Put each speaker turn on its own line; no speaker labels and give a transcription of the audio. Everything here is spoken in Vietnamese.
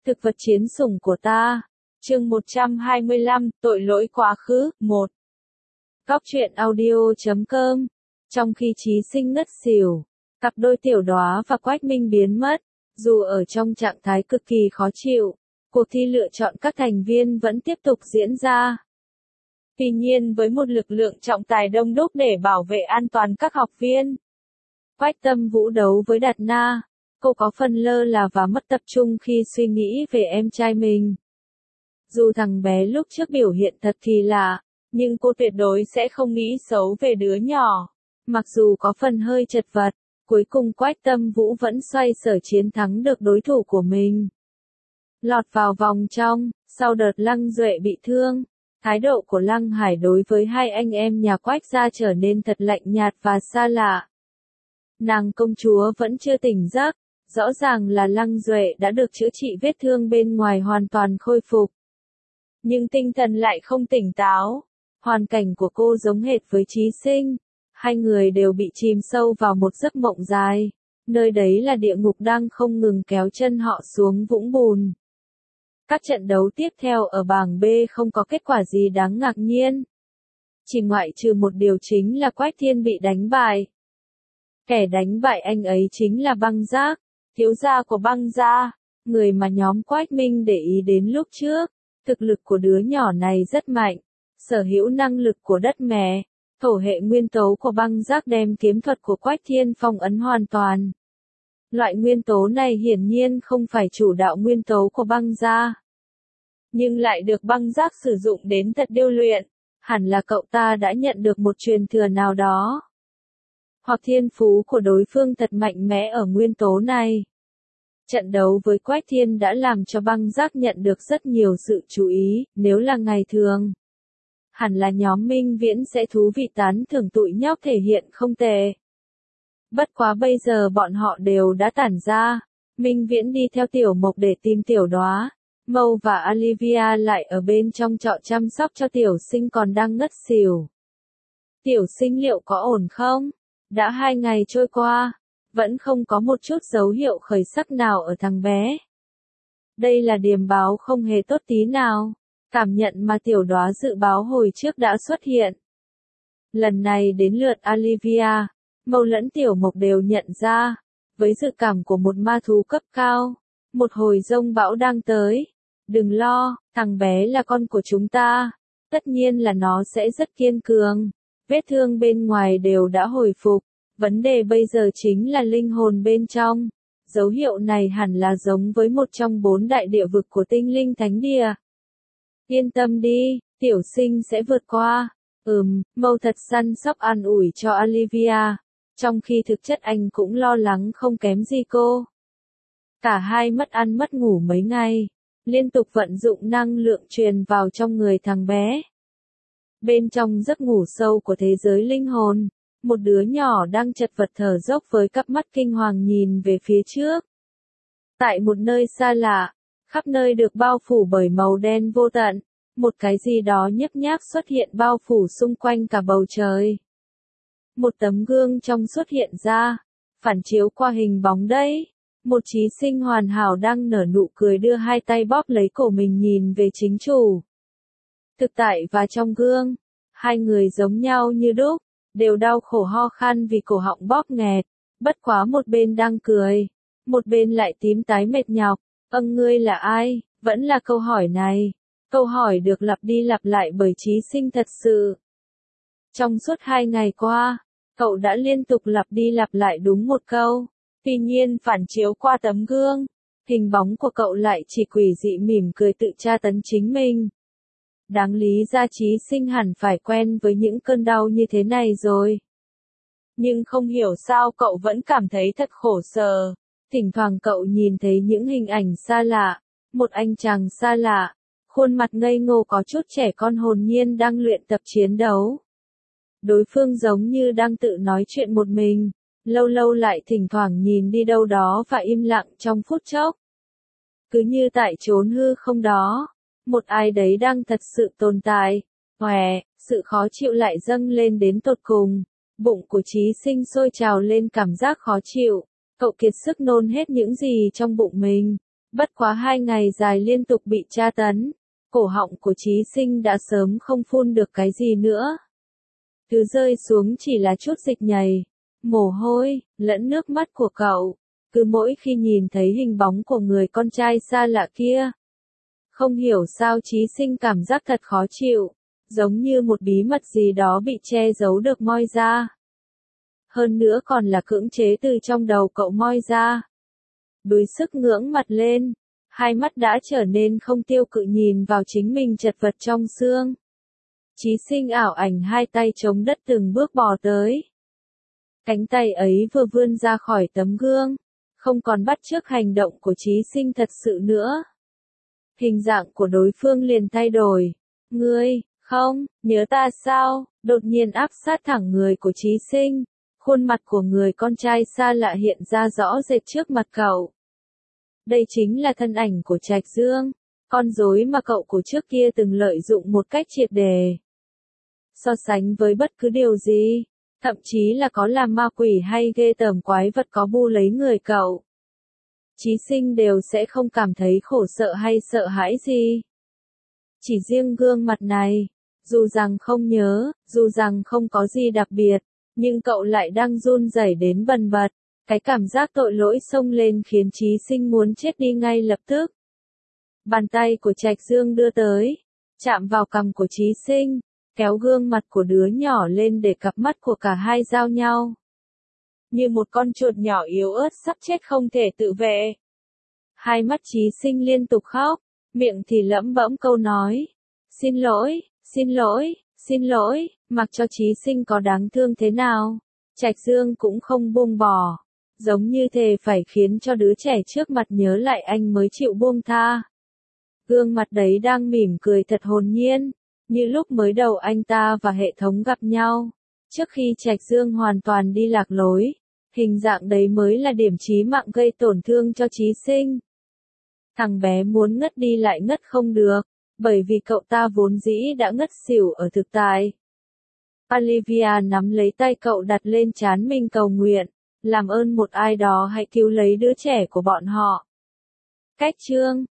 Thực vật chiến sủng của ta. Chương 125, tội lỗi quá khứ, 1. Góc truyện audio.com. Trong khi Chí Sinh ngất xỉu, cặp đôi Tiểu Đóa và Quách Minh biến mất, dù ở trong trạng thái cực kỳ khó chịu, cuộc thi lựa chọn các thành viên vẫn tiếp tục diễn ra. Tuy nhiên với một lực lượng trọng tài đông đúc để bảo vệ an toàn các học viên, Quách Tâm Vũ đấu với Đạt Na, cô có phần lơ là và mất tập trung khi suy nghĩ về em trai mình. Dù thằng bé lúc trước biểu hiện thật kỳ lạ, nhưng cô tuyệt đối sẽ không nghĩ xấu về đứa nhỏ. Mặc dù có phần hơi chật vật, cuối cùng Quách Tâm Vũ vẫn xoay sở chiến thắng được đối thủ của mình. Lọt vào vòng trong, sau đợt Lăng Duệ bị thương, thái độ của Lăng Hải đối với hai anh em nhà Quách gia trở nên thật lạnh nhạt và xa lạ. Nàng công chúa vẫn chưa tỉnh giấc, rõ ràng là Lăng Duệ đã được chữa trị vết thương bên ngoài hoàn toàn khôi phục. Nhưng tinh thần lại không tỉnh táo. Hoàn cảnh của cô giống hệt với Chí Sinh. Hai người đều bị chìm sâu vào một giấc mộng dài. Nơi đấy là địa ngục đang không ngừng kéo chân họ xuống vũng bùn. Các trận đấu tiếp theo ở bảng B không có kết quả gì đáng ngạc nhiên. Chỉ ngoại trừ một điều chính là Quách Thiên bị đánh bại. Kẻ đánh bại anh ấy chính là Băng Giác, thiếu gia của Băng gia, người mà nhóm Quách Minh để ý đến lúc trước. Thực lực của đứa nhỏ này rất mạnh, sở hữu năng lực của đất mẹ, thổ hệ nguyên tố của Băng Giác đem kiếm thuật của Quách Thiên phong ấn hoàn toàn. Loại nguyên tố này hiển nhiên không phải chủ đạo nguyên tố của Băng gia, nhưng lại được Băng Giác sử dụng đến thật điêu luyện, hẳn là cậu ta đã nhận được một truyền thừa nào đó. Hoặc thiên phú của đối phương thật mạnh mẽ ở nguyên tố này. Trận đấu với Quách Thiên đã làm cho Băng Giác nhận được rất nhiều sự chú ý, nếu là ngày thường. Hẳn là nhóm Minh Viễn sẽ thú vị tán thưởng tụi nhóc thể hiện không tệ. Bất quá bây giờ bọn họ đều đã tản ra, Minh Viễn đi theo Tiểu Mộc để tìm Tiểu Đóa, Mâu và Olivia lại ở bên trong trọ chăm sóc cho Tiểu Sinh còn đang ngất xỉu. Tiểu Sinh liệu có ổn không? Đã 2 ngày trôi qua, vẫn không có một chút dấu hiệu khởi sắc nào ở thằng bé. Đây là điềm báo không hề tốt tí nào. Cảm nhận mà Tiểu Đóa dự báo hồi trước đã xuất hiện. Lần này đến lượt Olivia, Mâu lẫn Tiểu Mộc đều nhận ra, với dự cảm của một ma thú cấp cao, một hồi giông bão đang tới. Đừng lo, thằng bé là con của chúng ta, tất nhiên là nó sẽ rất kiên cường. Vết thương bên ngoài đều đã hồi phục, vấn đề bây giờ chính là linh hồn bên trong. Dấu hiệu này hẳn là giống với một trong 4 đại địa vực của Tinh Linh Thánh Địa. Yên tâm đi, Tiểu Sinh sẽ vượt qua. Mâu thật săn sóc an ủi cho Olivia, trong khi thực chất anh cũng lo lắng không kém gì cô. Cả hai mất ăn mất ngủ mấy ngày, liên tục vận dụng năng lượng truyền vào trong người thằng bé. Bên trong giấc ngủ sâu của thế giới linh hồn, một đứa nhỏ đang chật vật thở dốc với cặp mắt kinh hoàng nhìn về phía trước. Tại một nơi xa lạ, khắp nơi được bao phủ bởi màu đen vô tận, một cái gì đó nhếch nhác xuất hiện bao phủ xung quanh cả bầu trời. Một tấm gương trong xuất hiện ra, phản chiếu qua hình bóng đấy. Một Chí Sinh hoàn hảo đang nở nụ cười đưa hai tay bóp lấy cổ mình nhìn về chính chủ. Thực tại và trong gương, hai người giống nhau như đúc, đều đau khổ ho khan vì cổ họng bóp nghẹt, bất quá một bên đang cười, một bên lại tím tái mệt nhọc. Ngươi là ai? Vẫn là câu hỏi này. Câu hỏi được lặp đi lặp lại bởi Chí Sinh thật sự. Trong suốt 2 ngày qua, cậu đã liên tục lặp đi lặp lại đúng một câu. Tuy nhiên phản chiếu qua tấm gương, hình bóng của cậu lại chỉ quỷ dị mỉm cười tự tra tấn chính mình. Đáng lý ra Chí Sinh hẳn phải quen với những cơn đau như thế này rồi. Nhưng không hiểu sao cậu vẫn cảm thấy thật khổ sở. Thỉnh thoảng cậu nhìn thấy những hình ảnh xa lạ, một anh chàng xa lạ, khuôn mặt ngây ngô có chút trẻ con hồn nhiên đang luyện tập chiến đấu. Đối phương giống như đang tự nói chuyện một mình, lâu lâu lại thỉnh thoảng nhìn đi đâu đó và im lặng trong phút chốc. Cứ như tại chốn hư không đó, một ai đấy đang thật sự tồn tại. Sự khó chịu lại dâng lên đến tột cùng, bụng của Chí Sinh sôi trào lên cảm giác khó chịu. Cậu kiệt sức nôn hết những gì trong bụng mình, Bất quá 2 ngày dài liên tục bị tra tấn, cổ họng của Chí Sinh đã sớm không phun được cái gì nữa. Thứ rơi xuống chỉ là chút dịch nhầy, mồ hôi, lẫn nước mắt của cậu. Cứ mỗi khi nhìn thấy hình bóng của người con trai xa lạ kia, không hiểu sao Chí Sinh cảm giác thật khó chịu, giống như một bí mật gì đó bị che giấu được moi ra. Hơn nữa còn là cưỡng chế từ trong đầu cậu moi ra. Đuối sức ngưỡng mặt lên, hai mắt đã trở nên không tiêu cự nhìn vào chính mình chật vật trong xương. Chí Sinh ảo ảnh hai tay chống đất từng bước bò tới. Cánh tay ấy vừa vươn ra khỏi tấm gương, không còn bắt chước hành động của Chí Sinh thật sự nữa. Hình dạng của đối phương liền thay đổi. Ngươi, không, nhớ ta sao? Đột nhiên áp sát thẳng người của Chí Sinh. Khuôn mặt của người con trai xa lạ hiện ra rõ rệt trước mặt cậu. Đây chính là thân ảnh của Trạch Dương, con rối mà cậu của trước kia từng lợi dụng một cách triệt đề. So sánh với bất cứ điều gì, thậm chí là có là ma quỷ hay ghê tởm quái vật có bu lấy người cậu, Chí Sinh đều sẽ không cảm thấy khổ sợ hay sợ hãi gì. Chỉ riêng gương mặt này, dù rằng không nhớ, dù rằng không có gì đặc biệt, nhưng cậu lại đang run rẩy đến bần bật. Cái cảm giác tội lỗi xông lên khiến Chí Sinh muốn chết đi ngay lập tức. Bàn tay của Trạch Dương đưa tới, chạm vào cằm của Chí Sinh, kéo gương mặt của đứa nhỏ lên để cặp mắt của cả hai giao nhau. Như một con chuột nhỏ yếu ớt sắp chết không thể tự vệ. Hai mắt Chí Sinh liên tục khóc, miệng thì lẩm bẩm câu nói. Xin lỗi, xin lỗi, xin lỗi, mặc cho Chí Sinh có đáng thương thế nào, Trạch Dương cũng không buông bỏ. Giống như thề phải khiến cho đứa trẻ trước mặt nhớ lại anh mới chịu buông tha. Gương mặt đấy đang mỉm cười thật hồn nhiên, như lúc mới đầu anh ta và hệ thống gặp nhau. Trước khi Trạch Dương hoàn toàn đi lạc lối, hình dạng đấy mới là điểm chí mạng gây tổn thương cho Chí Sinh. Thằng bé muốn ngất đi lại ngất không được, bởi vì cậu ta vốn dĩ đã ngất xỉu ở thực tại. Olivia nắm lấy tay cậu đặt lên trán mình cầu nguyện. Làm ơn một ai đó hãy cứu lấy đứa trẻ của bọn họ. Cách chương